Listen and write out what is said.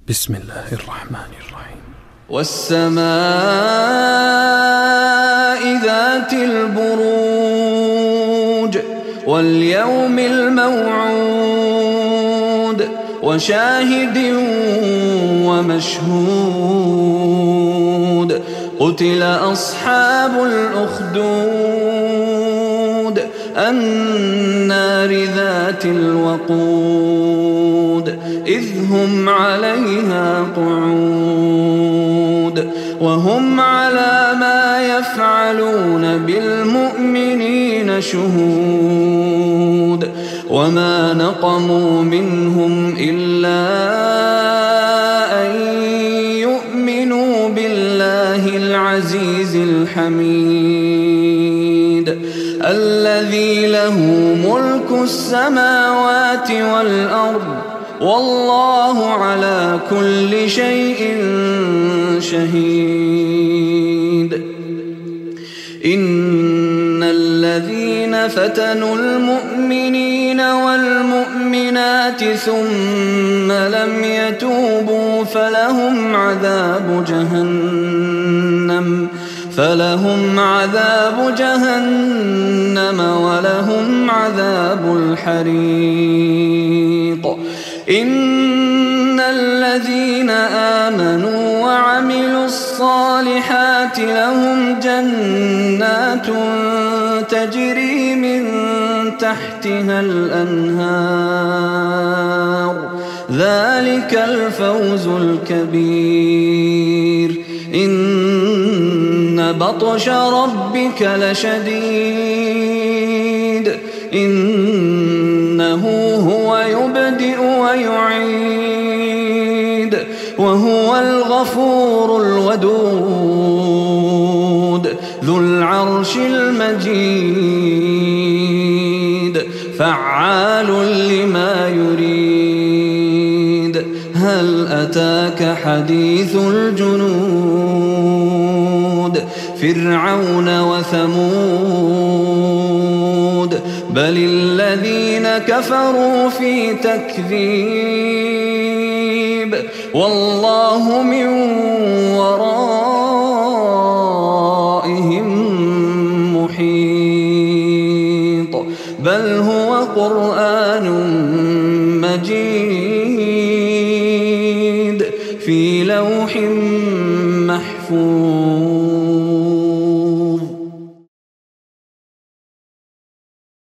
بسم الله الرحمن الرحيم. والسماء ذات البروج واليوم الموعود وشاهد ومشهود قتل أصحاب الأخدود النار ذات الوقود إذ هم عليها قعود وهم على ما يفعلون بالمؤمنين شهود وما نقموا منهم إلا أن يؤمنوا بالله العزيز الحميد الذي له ملك السماوات والأرض والله على كل شيء شهيد. إن الذين فتنوا المؤمنين والمؤمنات ثم لم يتوبوا فلهم عذاب جهنم ولهم عذاب الحريق. إن الذين آمنوا وعملوا الصالحات لهم جنات تجري من تحتها الأنهار ذلك الفوز الكبير. إن بطش ربك لشديد إنه هو يبدئ ويعيد وهو الغفور الودود ذو العرش المجيد فعال لما يريد. هل أتاك حديث الجنود فرعون وثمود بل الذين كفروا في تكذيب والله من ورائهم محيط بل هو قرآن مجيد في لوح محفوظ.